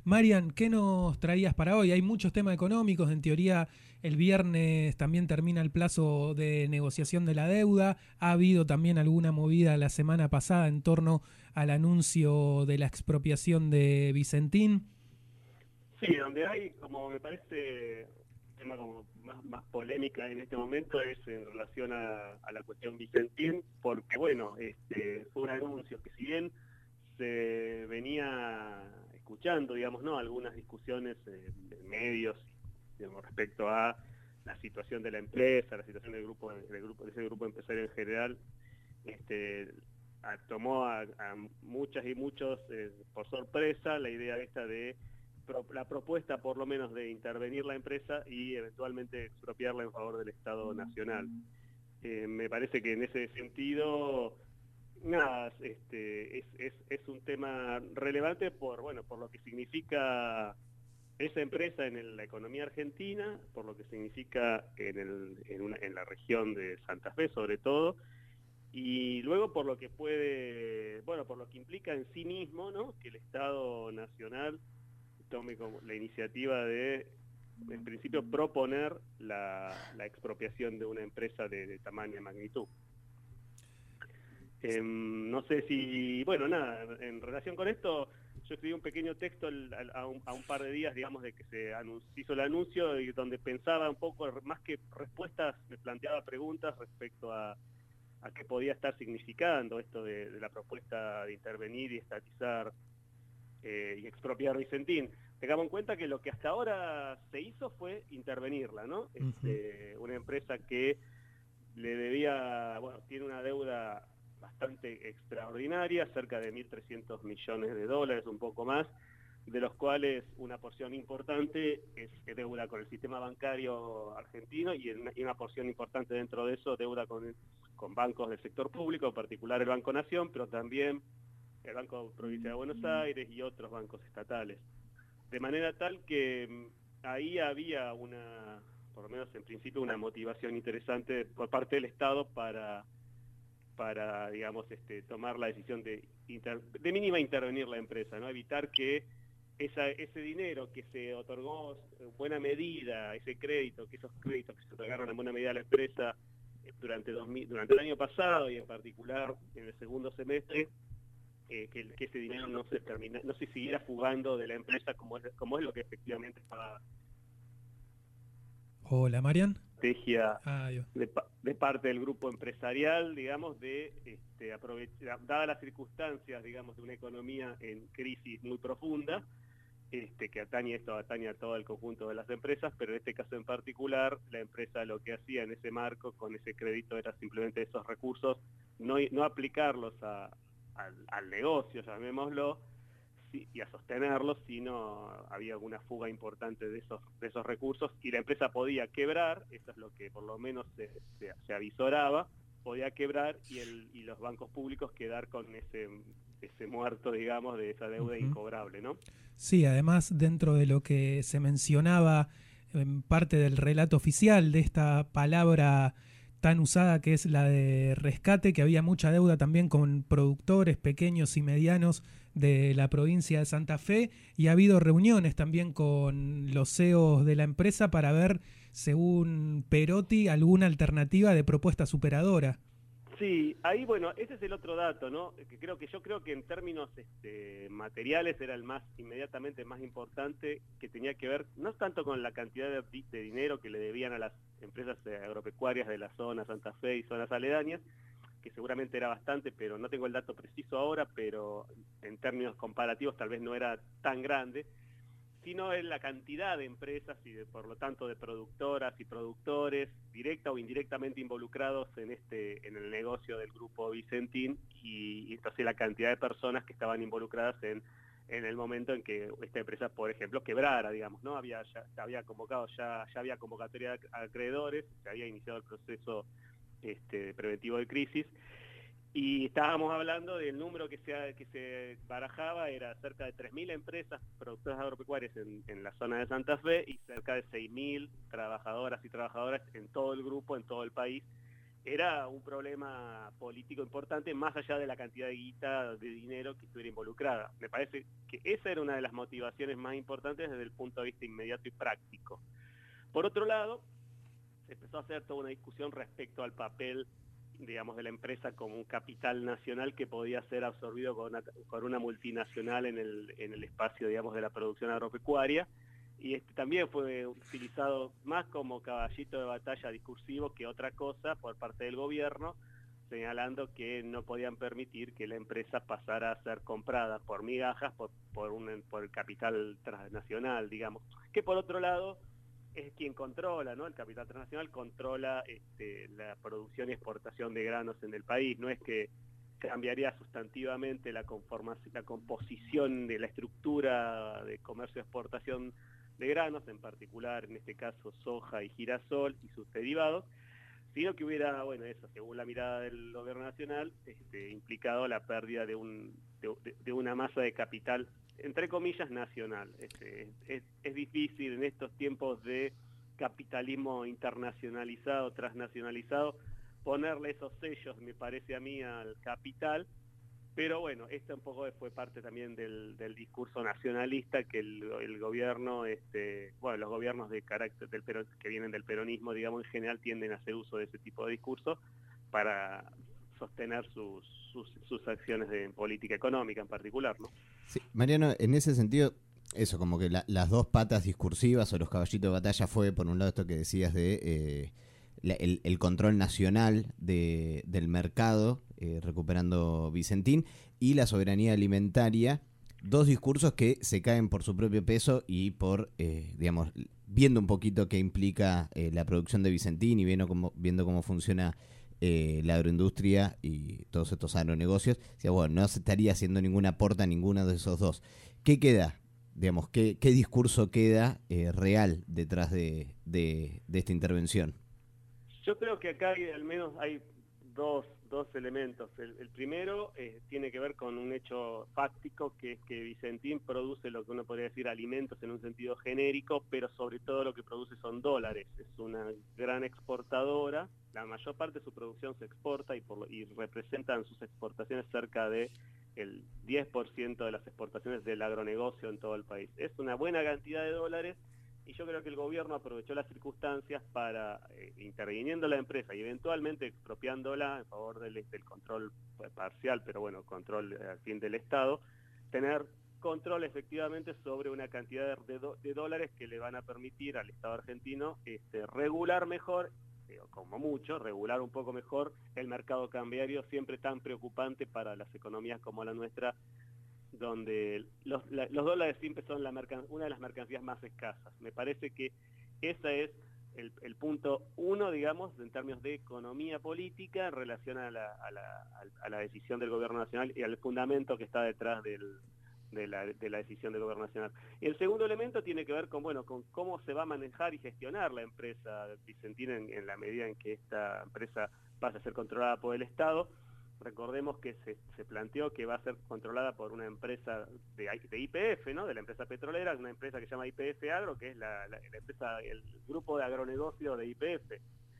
Marian, ¿qué nos traías para hoy? Hay muchos temas económicos, en teoría el viernes también termina el plazo de negociación de la deuda, ha habido también alguna movida la semana pasada en torno al anuncio de la expropiación de Vicentín. Sí, donde hay, como me parece, un tema como más polémica en este momento es en relación a la cuestión Vicentín, porque bueno, fue un anuncio que si bien se venía escuchando, digamos, ¿no? Algunas discusiones en medios, digamos, respecto a la situación de la empresa, la situación de ese grupo empresario en general, este, tomó a muchas y muchos por sorpresa la idea esta de la propuesta por lo menos de intervenir la empresa y eventualmente expropiarla en favor del Estado Nacional. Me parece que en ese sentido, nada, es un tema relevante por lo que significa esa empresa en la economía argentina, por lo que significa en la región de Santa Fe sobre todo, y luego por lo que por lo que implica en sí mismo, ¿no? Que el Estado Nacional tome como la iniciativa de, en principio, proponer la expropiación de una empresa de tamaña magnitud. No sé si, bueno, nada, en relación con esto, yo escribí un pequeño texto a un par de días, digamos, de que se hizo el anuncio y donde pensaba un poco, más que respuestas, me planteaba preguntas respecto a qué podía estar significando esto de la propuesta de intervenir y estatizar y expropiar Vicentín. Tengamos en cuenta que lo que hasta ahora se hizo fue intervenirla, ¿no? Una empresa que le debía, bueno, tiene una deuda bastante extraordinaria, cerca de 1.300 millones de dólares, un poco más, de los cuales una porción importante es deuda con el sistema bancario argentino y una porción importante dentro de eso deuda con bancos del sector público, en particular el Banco Nación, pero también el Banco Provincia de Buenos Aires y otros bancos estatales. De manera tal que ahí había por lo menos en principio, una motivación interesante por parte del Estado para digamos, tomar la decisión de mínima intervenir la empresa, ¿no? Evitar que ese dinero que se otorgó en buena medida, ese crédito, que esos créditos que se otorgaron en buena medida a la empresa durante el año pasado y en particular en el segundo semestre, que ese dinero no se siguiera fugando de la empresa como es lo que efectivamente estaba Hola, Marian. estrategia Yo. de parte del grupo empresarial, digamos, de aprovechar, dadas las circunstancias, digamos, de una economía en crisis muy profunda, que atañe a todo el conjunto de las empresas, pero en este caso en particular, la empresa lo que hacía en ese marco, con ese crédito, era simplemente esos recursos, no aplicarlos al negocio, llamémoslo, y a sostenerlos, sino había alguna fuga importante de esos recursos y la empresa podía quebrar, eso es lo que por lo menos se avisoraba, podía quebrar y los bancos públicos quedar con ese muerto, digamos, de esa deuda incobrable, ¿no? Sí, además dentro de lo que se mencionaba en parte del relato oficial de esta palabra tan usada que es la de rescate, que había mucha deuda también con productores pequeños y medianos de la provincia de Santa Fe y ha habido reuniones también con los CEOs de la empresa para ver, según Perotti, alguna alternativa de propuesta superadora. Sí, ahí bueno, ese es el otro dato, ¿no? Yo creo que en términos materiales era el inmediatamente más importante, que tenía que ver no tanto con la cantidad de dinero que le debían a las empresas agropecuarias de la zona Santa Fe y zonas aledañas, que seguramente era bastante, pero no tengo el dato preciso ahora, pero en términos comparativos tal vez no era tan grande, sino en la cantidad de empresas y por lo tanto de productoras y productores directa o indirectamente involucrados en el negocio del grupo Vicentín y entonces la cantidad de personas que estaban involucradas en el momento en que esta empresa, por ejemplo, quebrara, digamos, ¿no? Ya había convocatoria de acreedores, se había iniciado el proceso preventivo de crisis. Y estábamos hablando del número que se barajaba, era cerca de 3.000 empresas productoras agropecuarias en la zona de Santa Fe y cerca de 6.000 trabajadoras y trabajadoras en todo el grupo, en todo el país, era un problema político importante, más allá de la cantidad de guita, de dinero que estuviera involucrada. Me parece que esa era una de las motivaciones más importantes desde el punto de vista inmediato y práctico. Por otro lado, se empezó a hacer toda una discusión respecto al papel, digamos, de la empresa como un capital nacional que podía ser absorbido por una multinacional en el espacio, digamos, de la producción agropecuaria. Y también fue utilizado más como caballito de batalla discursivo que otra cosa por parte del gobierno, señalando que no podían permitir que la empresa pasara a ser comprada por migajas por el capital transnacional, digamos. Que por otro lado es quien controla, ¿no? El capital transnacional controla la producción y exportación de granos en el país. No es que cambiaría sustantivamente la composición de la estructura de comercio-exportación de granos, en particular, en este caso, soja y girasol y sus derivados, sino que hubiera, bueno, eso, según la mirada del gobierno nacional, implicado la pérdida de una masa de capital, entre comillas, nacional. Es difícil en estos tiempos de capitalismo internacionalizado, transnacionalizado, ponerle esos sellos, me parece a mí, al capital. Pero bueno, esto un poco fue parte también del discurso nacionalista que el gobierno, bueno, los gobiernos de carácter que vienen del peronismo, digamos, en general tienden a hacer uso de ese tipo de discurso para sostener sus acciones de política económica en particular, ¿no? Sí, Mariano, en ese sentido, eso, como que las dos patas discursivas o los caballitos de batalla fue, por un lado, esto que decías de el control nacional del mercado, recuperando Vicentín, y la soberanía alimentaria, dos discursos que se caen por su propio peso y por, digamos, viendo un poquito qué implica la producción de Vicentín y viendo cómo funciona la agroindustria y todos estos agronegocios, bueno, no se estaría haciendo ningún aporte a ninguno de esos dos. ¿Qué queda? Digamos, ¿qué discurso queda real detrás de esta intervención? Yo creo que acá al menos hay dos elementos. El primero tiene que ver con un hecho fáctico, que es que Vicentín produce lo que uno podría decir alimentos en un sentido genérico, pero sobre todo lo que produce son dólares. Es una gran exportadora, la mayor parte de su producción se exporta y representan sus exportaciones cerca de el 10% de las exportaciones del agronegocio en todo el país. Es una buena cantidad de dólares. Y yo creo que el gobierno aprovechó las circunstancias para, interviniendo la empresa y eventualmente expropiándola en favor del control parcial, pero bueno, control al fin del Estado, tener control efectivamente sobre una cantidad de dólares que le van a permitir al Estado argentino regular mejor, como mucho, regular un poco mejor el mercado cambiario, siempre tan preocupante para las economías como la nuestra, donde los dólares siempre son una de las mercancías más escasas. Me parece que ese es el punto uno, digamos, en términos de economía política en relación a la decisión del gobierno nacional y al fundamento que está detrás de la decisión del gobierno nacional. Y el segundo elemento tiene que ver con cómo se va a manejar y gestionar la empresa Vicentín en la medida en que esta empresa pase a ser controlada por el Estado. Recordemos que se planteó que va a ser controlada por una empresa de YPF, ¿no? De la empresa petrolera, una empresa que se llama YPF Agro, que es la empresa, el grupo de agronegocio de YPF.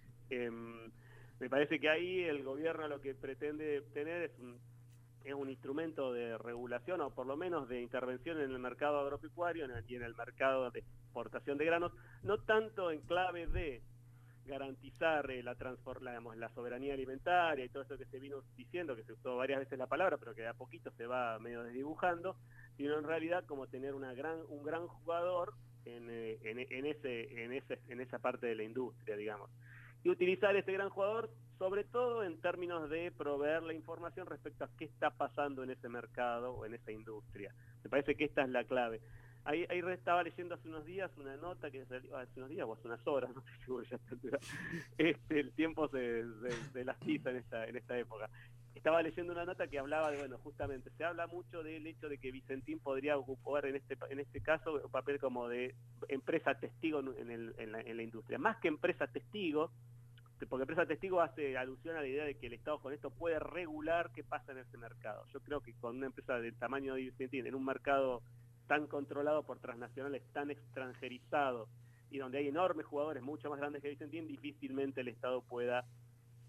Me parece que ahí el gobierno lo que pretende tener es un instrumento de regulación o por lo menos de intervención en el mercado agropecuario y en el mercado de exportación de granos, no tanto en clave de garantizar la soberanía alimentaria y todo esto que se vino diciendo, que se usó varias veces la palabra, pero que de a poquito se va medio desdibujando, sino en realidad como tener un gran jugador en esa parte de la industria, digamos. Y utilizar ese gran jugador, sobre todo en términos de proveer la información respecto a qué está pasando en ese mercado o en esa industria. Me parece que esta es la clave. Ahí estaba leyendo hace unos días una nota que salió, hace unos días o hace unas horas, no sé seguro, ya está, el tiempo se lastiza en esta época. Estaba leyendo una nota que hablaba de, justamente, se habla mucho del hecho de que Vicentín podría ocupar en este caso un papel como de empresa testigo en la industria. Más que empresa testigo, porque empresa testigo hace alusión a la idea de que el Estado con esto puede regular qué pasa en ese mercado. Yo creo que con una empresa del tamaño de Vicentín, en un mercado tan controlado por transnacionales, tan extranjerizados, y donde hay enormes jugadores mucho más grandes que Vicentín, difícilmente el Estado pueda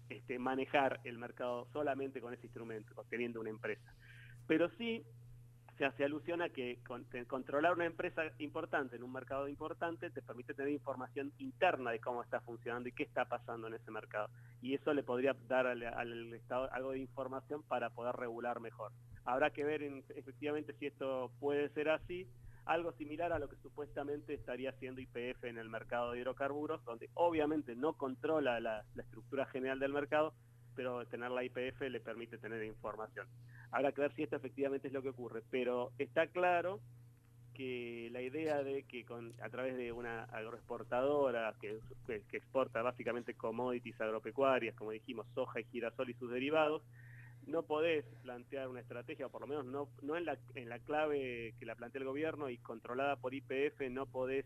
manejar el mercado solamente con ese instrumento, teniendo una empresa. Pero sí se hace alusión a que controlar una empresa importante en un mercado importante te permite tener información interna de cómo está funcionando y qué está pasando en ese mercado. Y eso le podría dar al Estado algo de información para poder regular mejor. Habrá que ver efectivamente si esto puede ser así, algo similar a lo que supuestamente estaría haciendo YPF en el mercado de hidrocarburos, donde obviamente no controla la estructura general del mercado, pero tener la YPF le permite tener información. Habrá que ver si esto efectivamente es lo que ocurre, pero está claro que la idea de que a través de una agroexportadora que exporta básicamente commodities agropecuarias, como dijimos, soja y girasol y sus derivados, no podés plantear una estrategia, o por lo menos no en la clave que la plantea el gobierno y controlada por YPF, no podés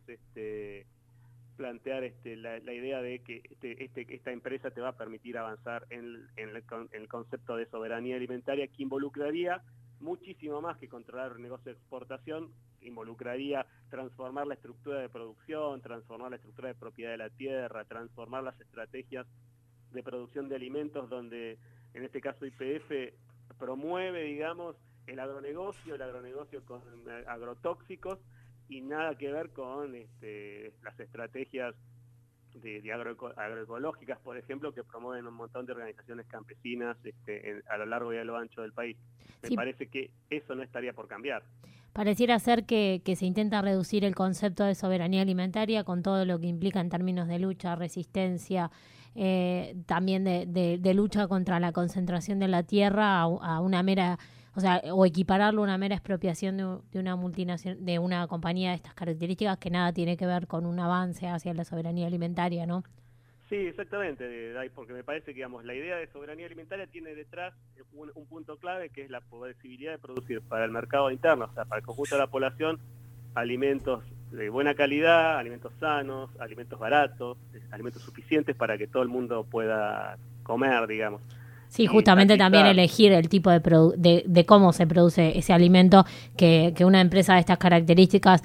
plantear la idea de que esta empresa te va a permitir avanzar en el concepto de soberanía alimentaria, que involucraría muchísimo más que controlar el negocio de exportación, involucraría transformar la estructura de producción, transformar la estructura de propiedad de la tierra, transformar las estrategias de producción de alimentos, donde en este caso YPF promueve, digamos, el agronegocio con agrotóxicos, y nada que ver con las estrategias agroecológicas, por ejemplo, que promueven un montón de organizaciones campesinas a lo largo y a lo ancho del país. Me parece que eso no estaría por cambiar. Pareciera ser que se intenta reducir el concepto de soberanía alimentaria con todo lo que implica en términos de lucha, resistencia, también de lucha contra la concentración de la tierra a una mera, o equipararlo a una mera expropiación de una multinacional, de una compañía de estas características, que nada tiene que ver con un avance hacia la soberanía alimentaria, ¿no? Sí, exactamente, Dai, porque me parece que, digamos, la idea de soberanía alimentaria tiene detrás un punto clave, que es la posibilidad de producir para el mercado interno, o sea, para el conjunto de la población, alimentos de buena calidad, alimentos sanos, alimentos baratos, alimentos suficientes para que todo el mundo pueda comer, digamos. Sí, justamente también elegir el tipo de cómo se produce ese alimento, que una empresa de estas características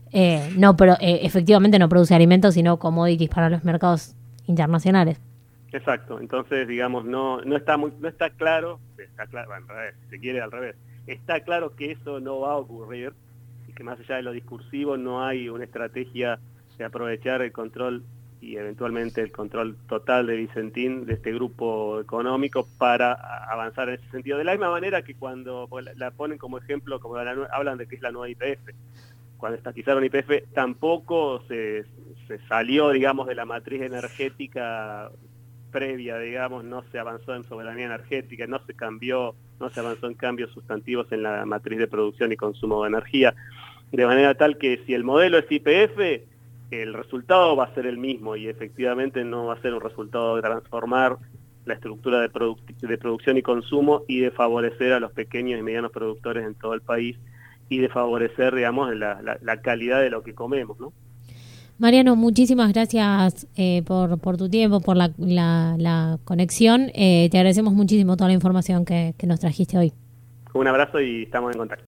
efectivamente no produce alimentos, sino commodities para los mercados internacionales. Exacto, entonces, digamos, no está claro, bueno, al revés, si se quiere al revés, está claro que eso no va a ocurrir, y que más allá de lo discursivo no hay una estrategia de aprovechar el control y eventualmente el control total de Vicentín, de este grupo económico, para avanzar en ese sentido. De la misma manera que cuando la ponen como ejemplo, como hablan de que es la nueva YPF, cuando estatizaron YPF tampoco se salió, digamos, de la matriz energética previa, digamos, no se avanzó en soberanía energética, no se avanzó en cambios sustantivos en la matriz de producción y consumo de energía, de manera tal que si el modelo es YPF, el resultado va a ser el mismo, y efectivamente no va a ser un resultado de transformar la estructura de producción y consumo y de favorecer a los pequeños y medianos productores en todo el país, y de favorecer, digamos, la calidad de lo que comemos, ¿no? Mariano, muchísimas gracias por tu tiempo, por la conexión. Te agradecemos muchísimo toda la información que nos trajiste hoy. Un abrazo y estamos en contacto.